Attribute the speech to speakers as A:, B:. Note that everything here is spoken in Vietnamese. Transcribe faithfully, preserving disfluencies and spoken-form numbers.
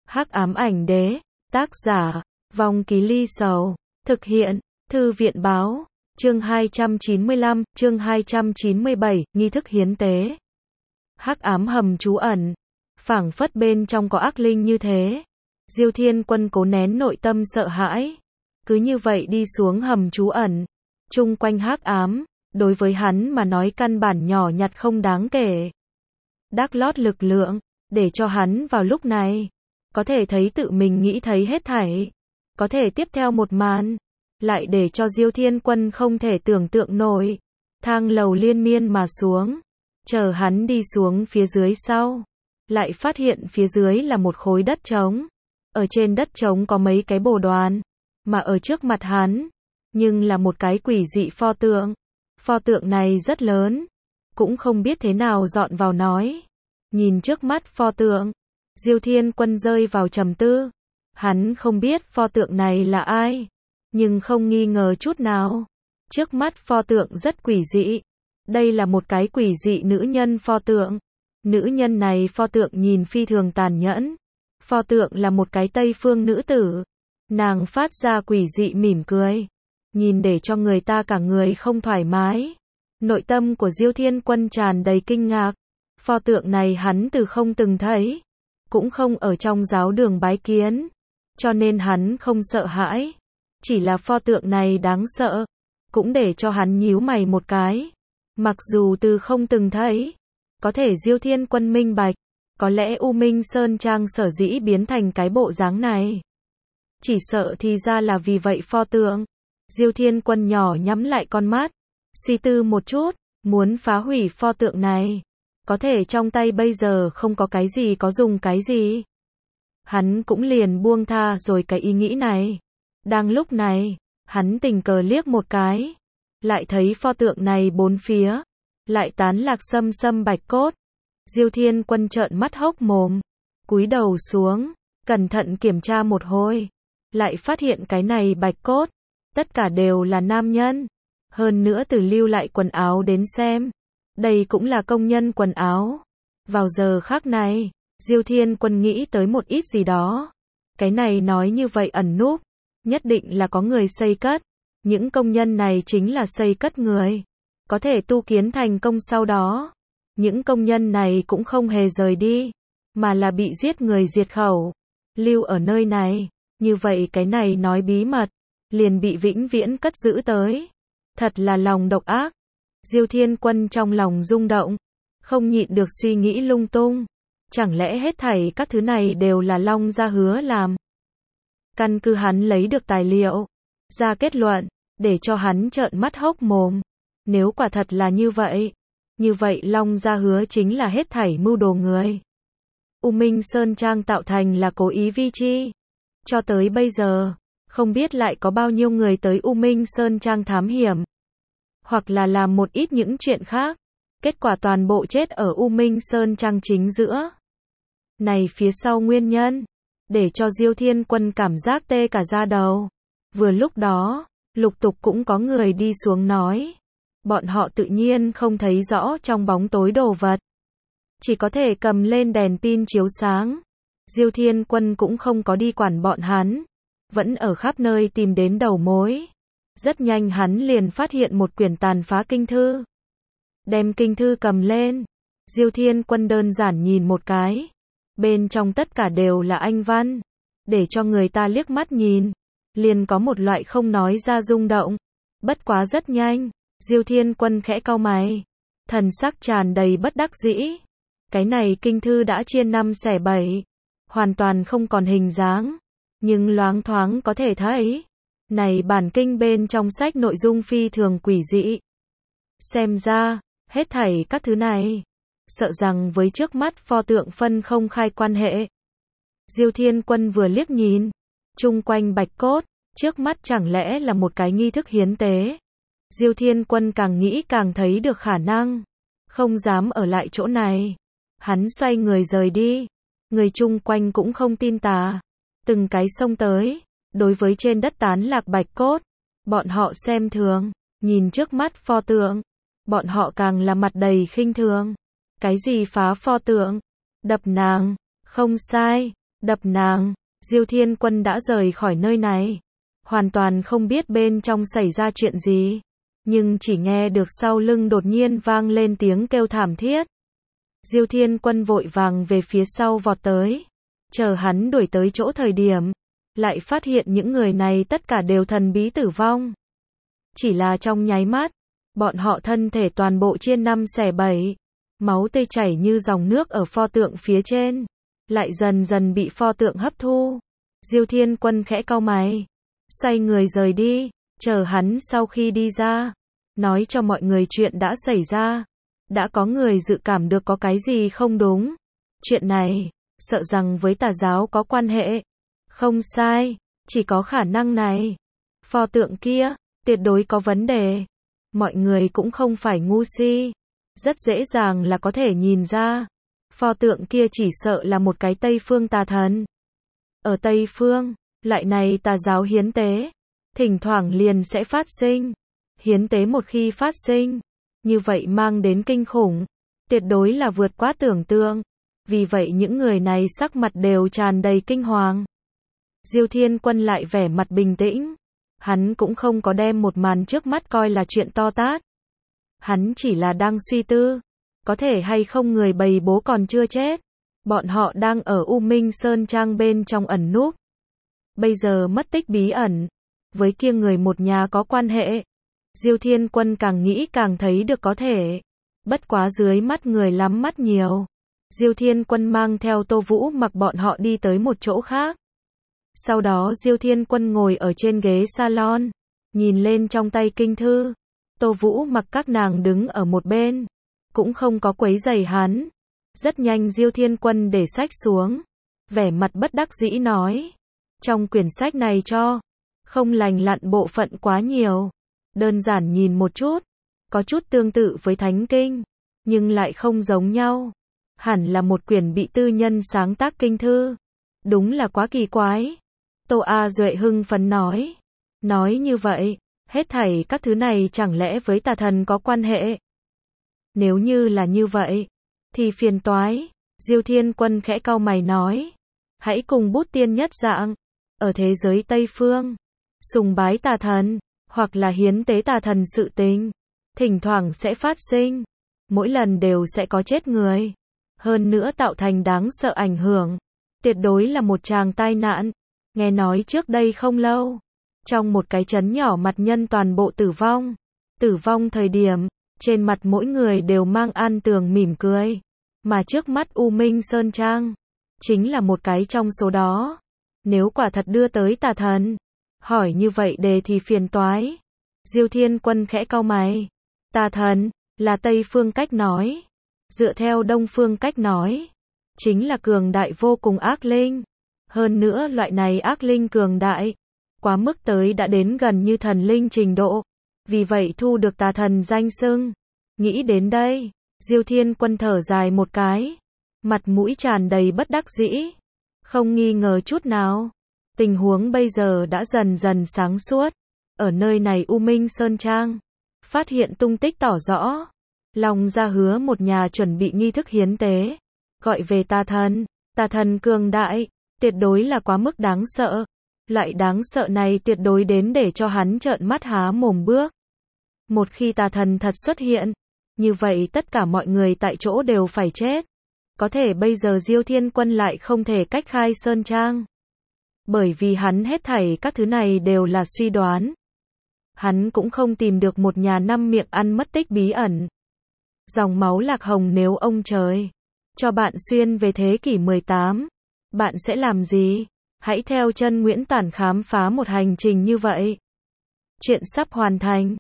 A: Hắc ám ảnh đế, tác giả, Vong Ký Ly Sầu, thực hiện, Thư viện báo, chương hai trăm chín mươi lăm, chương hai trăm chín mươi bảy, nghi thức hiến tế. Hắc ám hầm trú ẩn, phảng phất bên trong có ác linh như thế. Diêu Thiên Quân cố nén nội tâm sợ hãi, cứ như vậy đi xuống hầm trú ẩn, chung quanh hắc ám, đối với hắn mà nói căn bản nhỏ nhặt không đáng kể. Đắc lót lực lượng, để cho hắn vào lúc này, có thể thấy tự mình nghĩ thấy hết thảy, có thể tiếp theo một màn, lại để cho Diêu Thiên Quân không thể tưởng tượng nổi. Thang lầu liên miên mà xuống, chờ hắn đi xuống phía dưới sau, lại phát hiện phía dưới là một khối đất trống. Ở trên đất trống có mấy cái bồ đoàn, mà ở trước mặt hắn, nhưng là một cái quỷ dị pho tượng. Pho tượng này rất lớn, cũng không biết thế nào dọn vào nói. Nhìn trước mắt pho tượng, Diêu Thiên Quân rơi vào trầm tư. Hắn không biết pho tượng này là ai, nhưng không nghi ngờ chút nào. Trước mắt pho tượng rất quỷ dị. Đây là một cái quỷ dị nữ nhân pho tượng. Nữ nhân này pho tượng nhìn phi thường tàn nhẫn. Pho tượng là một cái Tây phương nữ tử. Nàng phát ra quỷ dị mỉm cười, nhìn để cho người ta cả người không thoải mái. Nội tâm của Diêu Thiên Quân tràn đầy kinh ngạc. Pho tượng này hắn từ không từng thấy, cũng không ở trong giáo đường bái kiến, cho nên hắn không sợ hãi. Chỉ là pho tượng này đáng sợ, cũng để cho hắn nhíu mày một cái. Mặc dù từ không từng thấy, có thể Diêu Thiên Quân minh bạch, có lẽ U Minh Sơn Trang sở dĩ biến thành cái bộ dáng này, chỉ sợ thì ra là vì vậy pho tượng. Diêu Thiên Quân nhỏ nhắm lại con mắt, suy tư một chút, muốn phá hủy pho tượng này. Có thể trong tay bây giờ không có cái gì có dùng cái gì. Hắn cũng liền buông tha rồi cái ý nghĩ này. Đang lúc này, hắn tình cờ liếc một cái, lại thấy pho tượng này bốn phía, lại tán lạc sâm sâm bạch cốt. Diêu Thiên Quân trợn mắt hốc mồm, cúi đầu xuống, cẩn thận kiểm tra một hồi, lại phát hiện cái này bạch cốt, tất cả đều là nam nhân. Hơn nữa từ lưu lại quần áo đến xem, đây cũng là công nhân quần áo. Vào giờ khắc này, Diêu Thiên Quân nghĩ tới một ít gì đó. Cái này nói như vậy ẩn núp, nhất định là có người xây cất. Những công nhân này chính là xây cất người, có thể tu kiến thành công sau đó. Những công nhân này cũng không hề rời đi, mà là bị giết người diệt khẩu, lưu ở nơi này. Như vậy cái này nói bí mật, liền bị vĩnh viễn cất giữ tới. Thật là lòng độc ác. Diêu Thiên Quân trong lòng rung động, không nhịn được suy nghĩ lung tung. Chẳng lẽ hết thảy các thứ này đều là Long Gia hứa làm? Căn cứ hắn lấy được tài liệu, ra kết luận, để cho hắn trợn mắt hốc mồm. Nếu quả thật là như vậy, như vậy Long Gia hứa chính là hết thảy mưu đồ người. U Minh Sơn Trang tạo thành là cố ý vi chi. Cho tới bây giờ, không biết lại có bao nhiêu người tới U Minh Sơn Trang thám hiểm, hoặc là làm một ít những chuyện khác. Kết quả toàn bộ chết ở U Minh Sơn Trang chính giữa. Này phía sau nguyên nhân, để cho Diêu Thiên Quân cảm giác tê cả da đầu. Vừa lúc đó, lục tục cũng có người đi xuống nói. Bọn họ tự nhiên không thấy rõ trong bóng tối đồ vật, chỉ có thể cầm lên đèn pin chiếu sáng. Diêu Thiên Quân cũng không có đi quản bọn hắn, vẫn ở khắp nơi tìm đến đầu mối. Rất nhanh hắn liền phát hiện một quyển tàn phá kinh thư. Đem kinh thư cầm lên, Diêu Thiên Quân đơn giản nhìn một cái. Bên trong tất cả đều là Anh văn, để cho người ta liếc mắt nhìn, liền có một loại không nói ra rung động. Bất quá rất nhanh, Diêu Thiên Quân khẽ cau mày, thần sắc tràn đầy bất đắc dĩ. Cái này kinh thư đã chia năm xẻ bảy, hoàn toàn không còn hình dáng, nhưng loáng thoáng có thể thấy. Này bản kinh bên trong sách nội dung phi thường quỷ dị. Xem ra, hết thảy các thứ này, sợ rằng với trước mắt pho tượng phân không khai quan hệ. Diêu Thiên Quân vừa liếc nhìn, chung quanh bạch cốt, trước mắt chẳng lẽ là một cái nghi thức hiến tế. Diêu Thiên Quân càng nghĩ càng thấy được khả năng, không dám ở lại chỗ này. Hắn xoay người rời đi, người chung quanh cũng không tin tà, từng cái xông tới. Đối với trên đất tán lạc bạch cốt, bọn họ xem thường, nhìn trước mắt pho tượng, bọn họ càng là mặt đầy khinh thường. Cái gì phá pho tượng, đập nàng, không sai, đập nàng. Diêu Thiên Quân đã rời khỏi nơi này, hoàn toàn không biết bên trong xảy ra chuyện gì, nhưng chỉ nghe được sau lưng đột nhiên vang lên tiếng kêu thảm thiết. Diêu Thiên Quân vội vàng về phía sau vọt tới, chờ hắn đuổi tới chỗ thời điểm, lại phát hiện những người này tất cả đều thần bí tử vong. Chỉ là trong nháy mắt, bọn họ thân thể toàn bộ chia năm xẻ bảy, máu tươi chảy như dòng nước ở pho tượng phía trên, lại dần dần bị pho tượng hấp thu. Diêu Thiên Quân khẽ cau mày, xoay người rời đi, chờ hắn sau khi đi ra, nói cho mọi người chuyện đã xảy ra. Đã có người dự cảm được có cái gì không đúng. Chuyện này, sợ rằng với tà giáo có quan hệ. Không sai, chỉ có khả năng này. Pho tượng kia, tuyệt đối có vấn đề. Mọi người cũng không phải ngu si. Rất dễ dàng là có thể nhìn ra. Pho tượng kia chỉ sợ là một cái Tây Phương tà thần. Ở Tây Phương, loại này tà giáo hiến tế, thỉnh thoảng liền sẽ phát sinh. Hiến tế một khi phát sinh, như vậy mang đến kinh khủng, tuyệt đối là vượt quá tưởng tượng. Vì vậy những người này sắc mặt đều tràn đầy kinh hoàng. Diêu Thiên Quân lại vẻ mặt bình tĩnh. Hắn cũng không có đem một màn trước mắt coi là chuyện to tát. Hắn chỉ là đang suy tư, có thể hay không người bầy bố còn chưa chết. Bọn họ đang ở U Minh Sơn Trang bên trong ẩn núp. Bây giờ mất tích bí ẩn, với kia người một nhà có quan hệ. Diêu Thiên Quân càng nghĩ càng thấy được có thể. Bất quá dưới mắt người lắm mắt nhiều. Diêu Thiên Quân mang theo Tô Vũ Mặc bọn họ đi tới một chỗ khác. Sau đó Diêu Thiên Quân ngồi ở trên ghế salon, nhìn lên trong tay kinh thư. Tô Vũ Mặc các nàng đứng ở một bên, cũng không có quấy rầy hắn. Rất nhanh Diêu Thiên Quân để sách xuống, vẻ mặt bất đắc dĩ nói. Trong quyển sách này cho, không lành lặn bộ phận quá nhiều. Đơn giản nhìn một chút, có chút tương tự với Thánh Kinh, nhưng lại không giống nhau. Hẳn là một quyển bị tư nhân sáng tác kinh thư. Đúng là quá kỳ quái. Tô A Duệ hưng phấn nói. Nói như vậy, hết thảy các thứ này chẳng lẽ với tà thần có quan hệ? Nếu như là như vậy, thì phiền toái. Diêu Thiên Quân khẽ cau mày nói. Hãy cùng bút tiên nhất dạng. Ở thế giới Tây Phương, sùng bái tà thần, hoặc là hiến tế tà thần sự tình, thỉnh thoảng sẽ phát sinh. Mỗi lần đều sẽ có chết người. Hơn nữa tạo thành đáng sợ ảnh hưởng. Tuyệt đối là một tràng tai nạn. Nghe nói trước đây không lâu, trong một cái trấn nhỏ mặt nhân toàn bộ tử vong. Tử vong thời điểm, trên mặt mỗi người đều mang an tường mỉm cười. Mà trước mắt U Minh Sơn Trang, chính là một cái trong số đó. Nếu quả thật đưa tới tà thần, hỏi như vậy đề thì phiền toái. Diêu Thiên Quân khẽ cau mày. Tà thần, là Tây Phương cách nói. Dựa theo Đông Phương cách nói, chính là cường đại vô cùng ác linh. Hơn nữa loại này ác linh cường đại, quá mức tới đã đến gần như thần linh trình độ. Vì vậy thu được tà thần danh xưng. Nghĩ đến đây, Diêu Thiên Quân thở dài một cái. Mặt mũi tràn đầy bất đắc dĩ. Không nghi ngờ chút nào. Tình huống bây giờ đã dần dần sáng suốt. Ở nơi này U Minh Sơn Trang, phát hiện tung tích tỏ rõ. Long gia hứa một nhà chuẩn bị nghi thức hiến tế. Gọi về tà thần. Tà thần cường đại, tuyệt đối là quá mức đáng sợ. Loại đáng sợ này tuyệt đối đến để cho hắn trợn mắt há mồm bước. Một khi tà thần thật xuất hiện, như vậy tất cả mọi người tại chỗ đều phải chết. Có thể bây giờ Diêu Thiên Quân lại không thể cách khai Sơn Trang. Bởi vì hắn hết thảy các thứ này đều là suy đoán. Hắn cũng không tìm được một nhà năm miệng ăn mất tích bí ẩn. Dòng máu lạc hồng nếu ông trời cho bạn xuyên về thế kỷ mười tám, bạn sẽ làm gì? Hãy theo chân Nguyễn Tản khám phá một hành trình như vậy. Chuyện sắp hoàn thành.